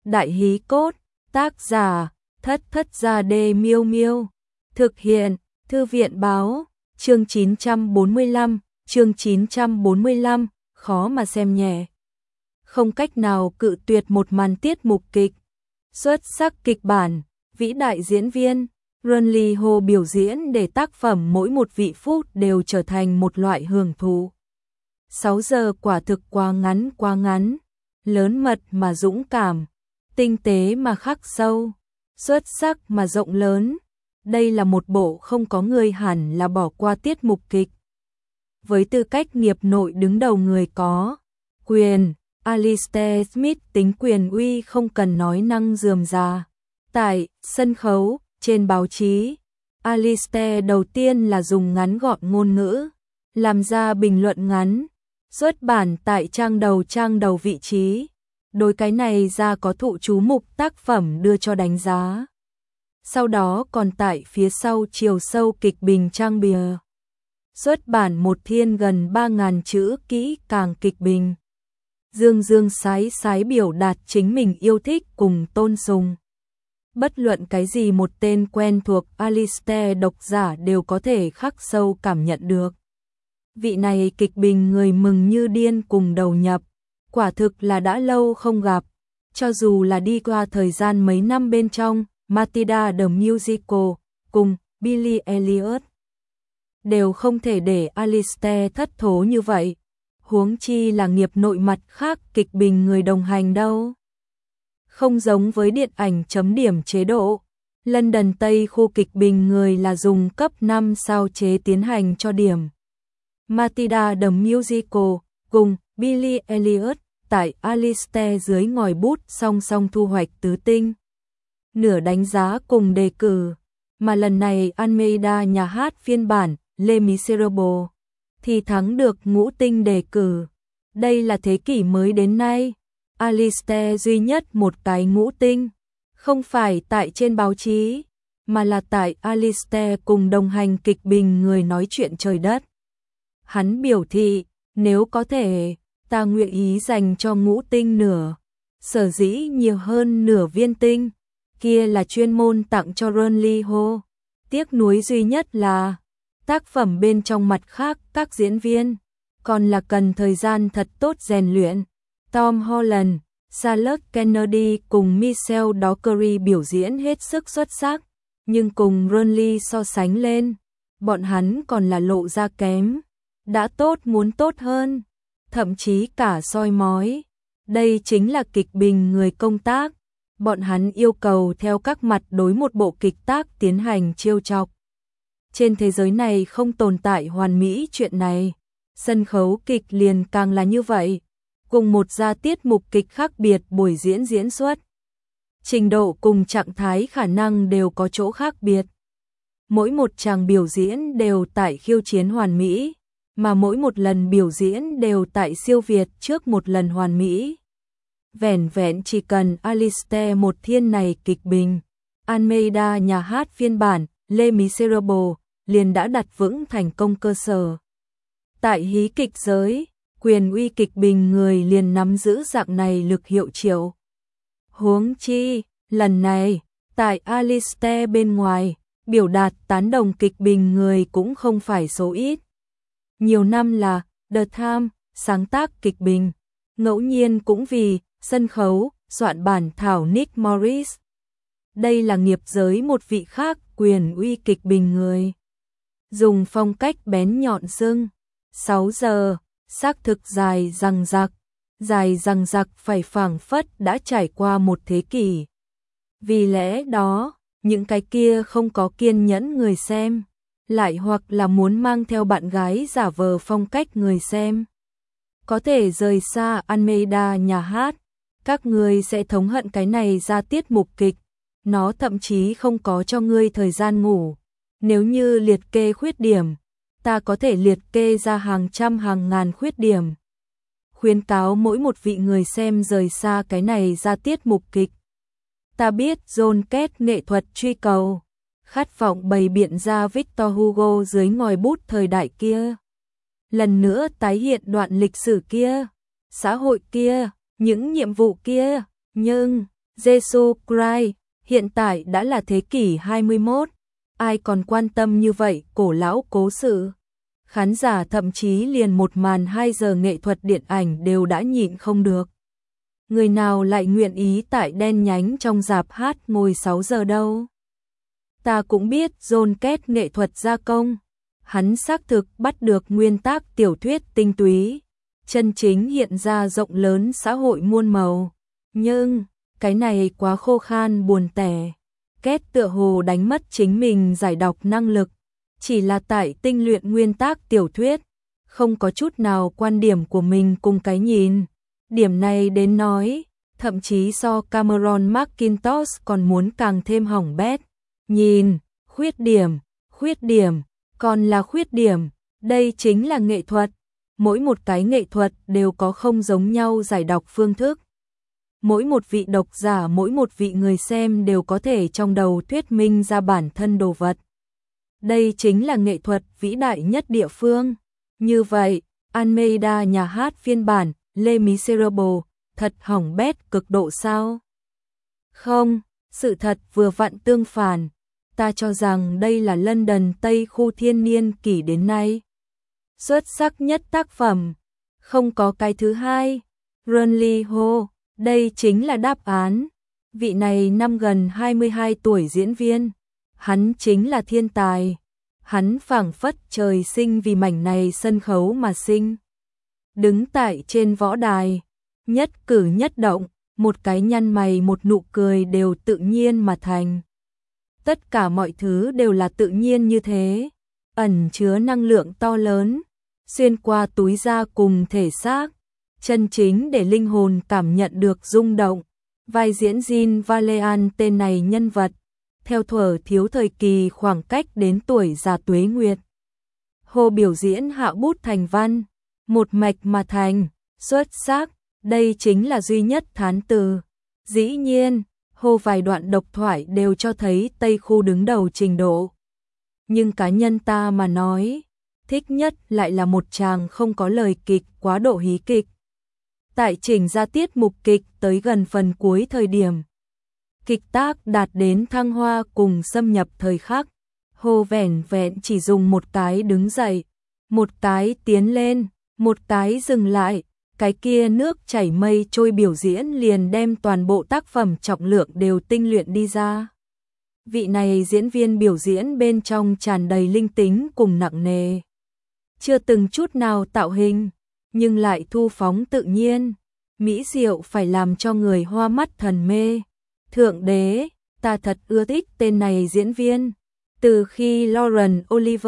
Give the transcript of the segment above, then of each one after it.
Đại hí cốt, tác giả, Thất Thất Gia Đê Miêu Miêu. Thực hiện, Thư viện báo, chương 945, khó mà xem nhẹ. Không cách nào cự tuyệt một màn tiết mục kịch. Xuất sắc kịch bản, vĩ đại diễn viên, Run Lee Ho biểu diễn để tác phẩm mỗi một vị phút đều trở thành một loại hưởng thụ. 6 giờ quả thực quá ngắn, lớn mật mà dũng cảm, tinh tế mà khắc sâu, xuất sắc mà rộng lớn. Đây là một bộ không có người hẳn là bỏ qua tiết mục kịch. Với tư cách nghiệp nội đứng đầu người có quyền, Alistair Smith tính quyền uy không cần nói năng rườm rà. Tại sân khấu, trên báo chí, Alistair đầu tiên là dùng ngắn gọn ngôn ngữ, làm ra bình luận ngắn, xuất bản tại trang đầu vị trí. Đối cái này ra có thụ chú mục tác phẩm đưa cho đánh giá. Sau đó còn tại phía sau chiều sâu kịch bình trang bìa. Xuất bản một thiên gần 3.000 chữ kỹ càng kịch bình. Dương sái biểu đạt chính mình yêu thích cùng tôn sùng. Bất luận cái gì một tên quen thuộc Alistair độc giả đều có thể khắc sâu cảm nhận được. Vị này kịch bình người mừng như điên cùng đầu nhập. Quả thực là đã lâu không gặp. Cho dù là đi qua thời gian mấy năm bên trong Matilda the Musical cùng Billy Elliot đều không thể để Alistair thất thố như vậy. Huống chi là nghiệp nội mặt khác kịch bình người đồng hành đâu. Không giống với điện ảnh chấm điểm chế độ, London Tây khu kịch bình người là dùng cấp 5 sao chế tiến hành cho điểm. Matilda the Musical cùng Billy Elliot tại Alistair dưới ngòi bút song song thu hoạch tứ tinh. Nửa đánh giá cùng đề cử, mà lần này Almeida nhà hát phiên bản Les Miserables thì thắng được ngũ tinh đề cử. Đây là thế kỷ mới đến nay, Alistair duy nhất một cái ngũ tinh, không phải tại trên báo chí, mà là tại Alistair cùng đồng hành kịch bình người nói chuyện trời đất. Hắn biểu thị, nếu có thể, ta nguyện ý dành cho ngũ tinh nửa, sở dĩ nhiều hơn nửa viên tinh, kia là chuyên môn tặng cho Run Lee Ho. Tiếc nuối duy nhất là, tác phẩm bên trong mặt khác các diễn viên, còn là cần thời gian thật tốt rèn luyện. Tom Holland, Charlotte Kennedy cùng Michelle Dockery biểu diễn hết sức xuất sắc, nhưng cùng Run Lee so sánh lên, bọn hắn còn là lộ ra kém. Đã tốt muốn tốt hơn, thậm chí cả soi mói. Đây chính là kịch bình người công tác. Bọn hắn yêu cầu theo các mặt đối một bộ kịch tác tiến hành trêu chọc. Trên thế giới này không tồn tại hoàn mỹ chuyện này. Sân khấu kịch liền càng là như vậy. Cùng một gia tiết mục kịch khác biệt buổi diễn xuất. Trình độ cùng trạng thái khả năng đều có chỗ khác biệt. Mỗi một tràng biểu diễn đều tại khiêu chiến hoàn mỹ, mà mỗi một lần biểu diễn đều tại siêu việt trước một lần hoàn mỹ. Vẻn vẹn chỉ cần Alistair một thiên này kịch bình, Almeida nhà hát phiên bản Les Miserables liền đã đặt vững thành công cơ sở. Tại hí kịch giới, quyền uy kịch bình người liền nắm giữ dạng này lực hiệu triệu. Huống chi, lần này, tại Alistair bên ngoài, biểu đạt tán đồng kịch bình người cũng không phải số ít. Nhiều năm là The Times sáng tác kịch bình, ngẫu nhiên cũng vì sân khấu soạn bản thảo Nick Morris. Đây là nghiệp giới một vị khác quyền uy kịch bình người. Dùng phong cách bén nhọn sưng, 6 giờ, xác thực dài răng rặc phải phảng phất đã trải qua một thế kỷ. Vì lẽ đó, những cái kia không có kiên nhẫn người xem, lại hoặc là muốn mang theo bạn gái giả vờ phong cách người xem, có thể rời xa Almeida nhà hát. Các ngươi sẽ thống hận cái này ra tiết mục kịch, nó thậm chí không có cho ngươi thời gian ngủ. Nếu như liệt kê khuyết điểm, ta có thể liệt kê ra hàng trăm hàng ngàn khuyết điểm. Khuyến cáo mỗi một vị người xem rời xa cái này ra tiết mục kịch. Ta biết John Kết nghệ thuật truy cầu, khát vọng bày biện ra Victor Hugo dưới ngòi bút thời đại kia. Lần nữa tái hiện đoạn lịch sử kia, xã hội kia, những nhiệm vụ kia, nhưng Jesus Christ, hiện tại đã là thế kỷ 21, ai còn quan tâm như vậy cổ lão cố sự. Khán giả thậm chí liền một màn 2 giờ nghệ thuật điện ảnh đều đã nhịn không được. Người nào lại nguyện ý tại đen nhánh trong rạp hát ngồi 6 giờ đâu. Ta cũng biết John Kết nghệ thuật gia công, hắn xác thực bắt được nguyên tác tiểu thuyết tinh túy, chân chính hiện ra rộng lớn xã hội muôn màu, nhưng cái này quá khô khan buồn tẻ. Kết tựa hồ đánh mất chính mình giải đọc năng lực, chỉ là tại tinh luyện nguyên tác tiểu thuyết, không có chút nào quan điểm của mình cùng cái nhìn. Điểm này đến nói, thậm chí so Cameron Mackintosh còn muốn càng thêm hỏng bét. Nhìn, khuyết điểm, còn là khuyết điểm, đây chính là nghệ thuật. Mỗi một cái nghệ thuật đều có không giống nhau giải đọc phương thức. Mỗi một vị độc giả, mỗi một vị người xem đều có thể trong đầu thuyết minh ra bản thân đồ vật. Đây chính là nghệ thuật vĩ đại nhất địa phương. Như vậy, Almeida nhà hát phiên bản Les Misérables thật hỏng bét cực độ sao? Không, sự thật vừa vặn tương phản. Ta cho rằng đây là London Tây khu thiên niên kỷ đến nay xuất sắc nhất tác phẩm, không có cái thứ hai. Ronnie Ho, đây chính là đáp án. Vị này năm gần 22 tuổi diễn viên, hắn chính là thiên tài. Hắn phảng phất trời sinh vì mảnh này sân khấu mà sinh. Đứng tại trên võ đài, nhất cử nhất động, một cái nhăn mày một nụ cười đều tự nhiên mà thành. Tất cả mọi thứ đều là tự nhiên như thế, ẩn chứa năng lượng to lớn, xuyên qua túi da cùng thể xác, chân chính để linh hồn cảm nhận được rung động. Vai diễn Jean Valjean tên này nhân vật, theo thuở thiếu thời kỳ khoảng cách đến tuổi già tuế nguyệt. Hồ biểu diễn hạ bút thành văn, một mạch mà thành, xuất sắc, đây chính là duy nhất thán từ. Dĩ nhiên, Hồ vài đoạn độc thoại đều cho thấy Tây khu đứng đầu trình độ. Nhưng cá nhân ta mà nói, thích nhất lại là một chàng không có lời kịch quá độ hí kịch. Tại chỉnh ra tiết mục kịch tới gần phần cuối thời điểm, kịch tác đạt đến thăng hoa cùng xâm nhập thời khắc. Hồ vẻn vẹn chỉ dùng một cái đứng dậy, một cái tiến lên, một cái dừng lại, cái kia nước chảy mây trôi biểu diễn liền đem toàn bộ tác phẩm trọng lượng đều tinh luyện đi ra. Vị này diễn viên biểu diễn bên trong tràn đầy linh tính cùng nặng nề, chưa từng chút nào tạo hình, nhưng lại thu phóng tự nhiên, mỹ diệu phải làm cho người hoa mắt thần mê. Thượng đế, ta thật ưa thích tên này diễn viên. Từ khi Lauren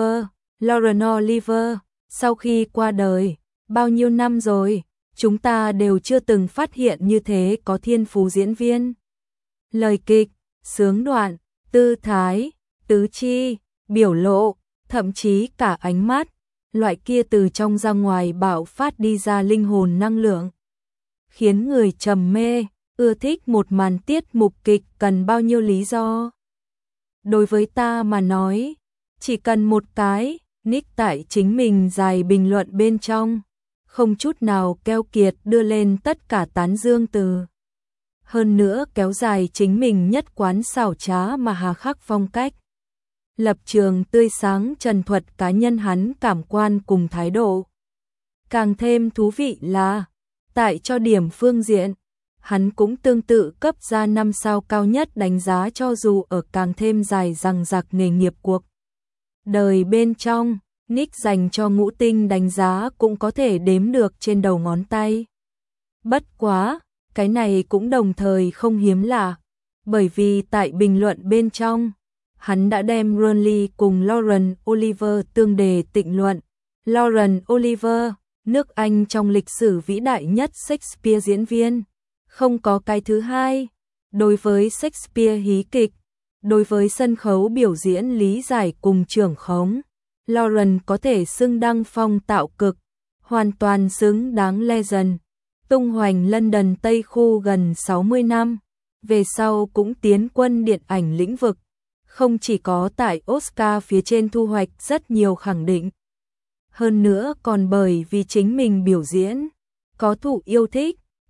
Oliver, sau khi qua đời, bao nhiêu năm rồi, chúng ta đều chưa từng phát hiện như thế có thiên phú diễn viên. Lời kịch, sướng đoạn, tư thái, tứ chi, biểu lộ, thậm chí cả ánh mắt, loại kia từ trong ra ngoài bạo phát đi ra linh hồn năng lượng, khiến người trầm mê. Ưa thích một màn tiết mục kịch cần bao nhiêu lý do? Đối với ta mà nói, chỉ cần một cái, nick tại chính mình dài bình luận bên trong, không chút nào keo kiệt đưa lên tất cả tán dương từ. Hơn nữa kéo dài chính mình nhất quán xảo trá mà hà khắc phong cách. Lập trường tươi sáng trần thuật cá nhân hắn cảm quan cùng thái độ. Càng thêm thú vị là, tại cho điểm phương diện, hắn cũng tương tự cấp ra 5 sao cao nhất đánh giá cho dù ở càng thêm dài dằng dặc nghề nghiệp cuộc đời bên trong, nick dành cho ngũ tinh đánh giá cũng có thể đếm được trên đầu ngón tay. Bất quá, cái này cũng đồng thời không hiếm lạ, bởi vì tại bình luận bên trong, hắn đã đem Ronnie cùng Lauren Oliver tương đề tịnh luận. Lauren Oliver, nước Anh trong lịch sử vĩ đại nhất Shakespeare diễn viên, không có cái thứ hai. Đối với Shakespeare hí kịch, đối với sân khấu biểu diễn lý giải cùng trưởng khống, Lauren có thể xưng đăng phong tạo cực, hoàn toàn xứng đáng legend. Tung hoành London Tây khu gần 60 năm, về sau cũng tiến quân điện ảnh lĩnh vực, không chỉ có tại Oscar phía trên thu hoạch rất nhiều khẳng định, hơn nữa còn bởi vì chính mình biểu diễn có thụ yêu thích,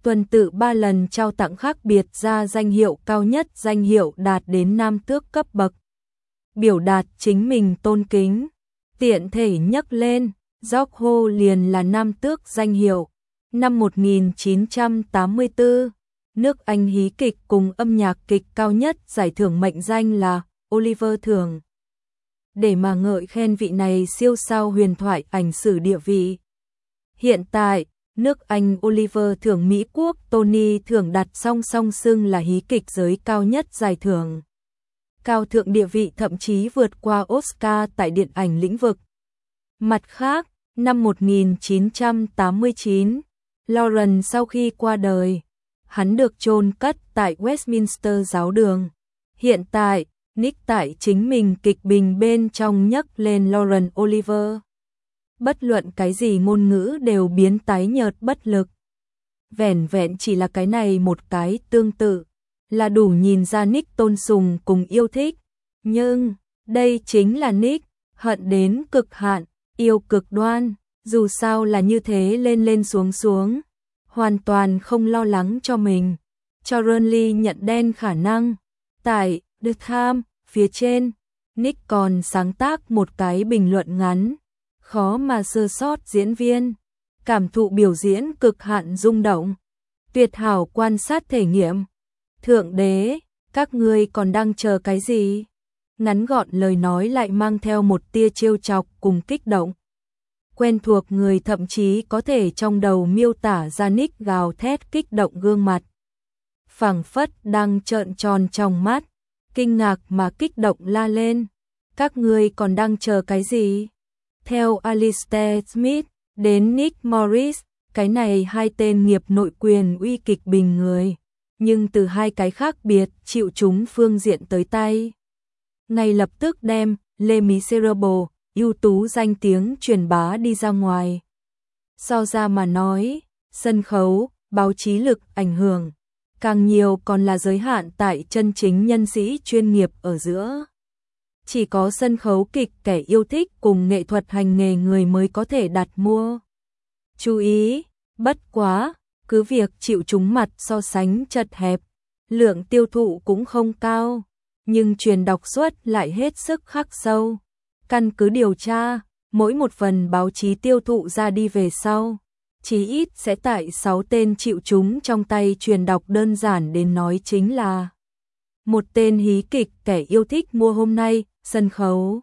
tuần tự 3 lần trao tặng khác biệt ra danh hiệu cao nhất, danh hiệu đạt đến nam tước cấp bậc, biểu đạt chính mình tôn kính. Tiện thể nhắc lên, George Ho liền là nam tước danh hiệu. Năm 1984, nước Anh hí kịch cùng âm nhạc kịch cao nhất giải thưởng mệnh danh là Oliver thưởng. Để mà ngợi khen vị này siêu sao huyền thoại ảnh sử địa vị. Hiện tại, nước Anh Oliver thưởng Mỹ Quốc Tony thưởng đặt song song xưng là hí kịch giới cao nhất giải thưởng. Cao thượng địa vị thậm chí vượt qua Oscar tại điện ảnh lĩnh vực. Mặt khác, năm 1989, Lawrence sau khi qua đời, hắn được chôn cất tại Westminster giáo đường. Hiện tại, Nick tại chính mình kịch bình bên trong nhắc lên Laurence Olivier. Bất luận cái gì ngôn ngữ đều biến tái nhợt bất lực. Vẻn vẹn chỉ là cái này một cái tương tự, là đủ nhìn ra Nick tôn sùng cùng yêu thích. Nhưng, đây chính là Nick, hận đến cực hạn, yêu cực đoan, dù sao là như thế lên lên xuống xuống. Hoàn toàn không lo lắng cho mình. Cho Burnley nhận đen khả năng. Tại The Times, phía trên, Nick còn sáng tác một cái bình luận ngắn. Khó mà sơ sót diễn viên. Cảm thụ biểu diễn cực hạn rung động. Tuyệt hảo quan sát thể nghiệm. Thượng đế, các ngươi còn đang chờ cái gì? Ngắn gọn lời nói lại mang theo một tia trêu chọc cùng kích động. Quen thuộc người thậm chí có thể trong đầu miêu tả ra Nick gào thét kích động gương mặt. Phảng phất đang trợn tròn trong mắt, kinh ngạc mà kích động la lên. Các ngươi còn đang chờ cái gì? Theo Alistair Smith đến Nick Morris, cái này hai tên nghiệp nội quyền uy kịch bình người, nhưng từ hai cái khác biệt chịu chúng phương diện tới tay. Ngay lập tức đem Les Miserables ưu tú danh tiếng truyền bá đi ra ngoài. So ra mà nói, sân khấu, báo chí lực ảnh hưởng, càng nhiều còn là giới hạn tại chân chính nhân sĩ chuyên nghiệp ở giữa. Chỉ có sân khấu kịch kẻ yêu thích cùng nghệ thuật hành nghề người mới có thể đặt mua. Chú ý, bất quá, cứ việc chịu chúng mặt so sánh chật hẹp, lượng tiêu thụ cũng không cao, nhưng truyền đọc suất lại hết sức khắc sâu. Căn cứ điều tra, mỗi một phần báo chí tiêu thụ ra đi về sau, chí ít sẽ tại 6 tên chịu chúng trong tay truyền đọc, đơn giản đến nói chính là một tên hí kịch kẻ yêu thích mua hôm nay, sân khấu.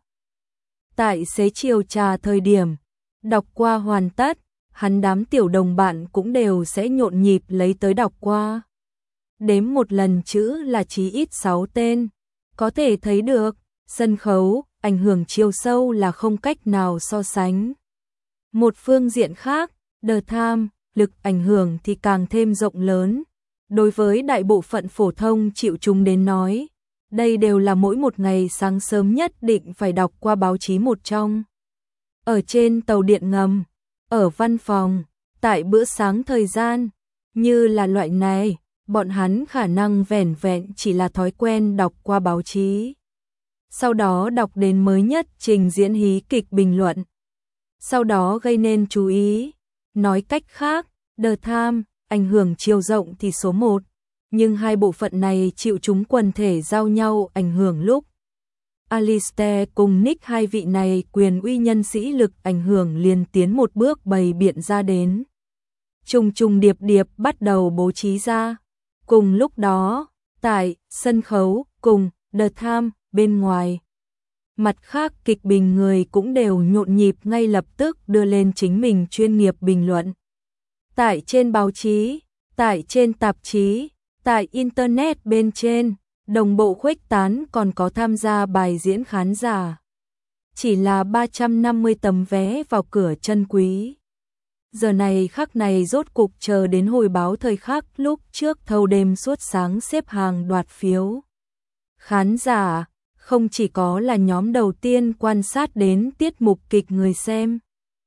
Tại xế chiều trà thời điểm, đọc qua hoàn tất, hắn đám tiểu đồng bạn cũng đều sẽ nhộn nhịp lấy tới đọc qua. Đếm một lần chữ là chí ít 6 tên, có thể thấy được, sân khấu, ảnh hưởng chiều sâu là không cách nào so sánh. Một phương diện khác, The Times, lực ảnh hưởng thì càng thêm rộng lớn. Đối với đại bộ phận phổ thông chịu chúng đến nói, đây đều là mỗi một ngày sáng sớm nhất định phải đọc qua báo chí một trong. Ở trên tàu điện ngầm, ở văn phòng, tại bữa sáng thời gian, như là loại này, bọn hắn khả năng vẻn vẹn chỉ là thói quen đọc qua báo chí. Sau đó đọc đến mới nhất trình diễn hí kịch bình luận. Sau đó gây nên chú ý. Nói cách khác, The Times, ảnh hưởng chiều rộng thì số 1, nhưng hai bộ phận này chịu chúng quần thể giao nhau ảnh hưởng lúc. Alistair cùng Nick, hai vị này quyền uy nhân sĩ lực ảnh hưởng liền tiến một bước bày biện ra đến. Trùng trùng điệp điệp bắt đầu bố trí ra. Cùng lúc đó, tại sân khấu cùng The Times bên ngoài, mặt khác kịch bình người cũng đều nhộn nhịp ngay lập tức đưa lên chính mình chuyên nghiệp bình luận. Tại trên báo chí, tại trên tạp chí, tại Internet bên trên, đồng bộ khuếch tán, còn có tham gia bài diễn khán giả. Chỉ là 350 tấm vé vào cửa chân quý. Giờ này khắc này rốt cục chờ đến hồi báo thời khắc, lúc trước thâu đêm suốt sáng xếp hàng đoạt phiếu. Khán giả không chỉ có là nhóm đầu tiên quan sát đến tiết mục kịch người xem,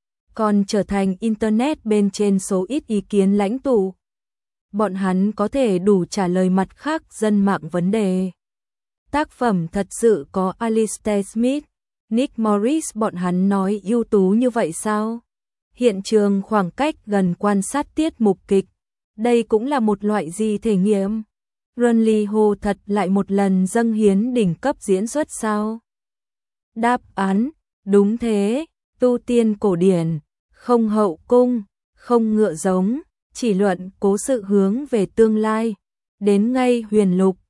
còn trở thành Internet bên trên số ít ý kiến lãnh tụ. Bọn hắn có thể đủ trả lời mặt khác dân mạng vấn đề. Tác phẩm thật sự có Alistair Smith, Nick Morris bọn hắn nói ưu tú như vậy sao? Hiện trường khoảng cách gần quan sát tiết mục kịch, Đây cũng là một loại gì thể nghiệm? Run Lee Ho thật lại một lần dâng hiến đỉnh cấp diễn xuất sao? Đáp án, đúng thế, tu tiên cổ điển, không hậu cung, không ngựa giống, chỉ luận cố sự hướng về tương lai. Đến ngay huyền lục,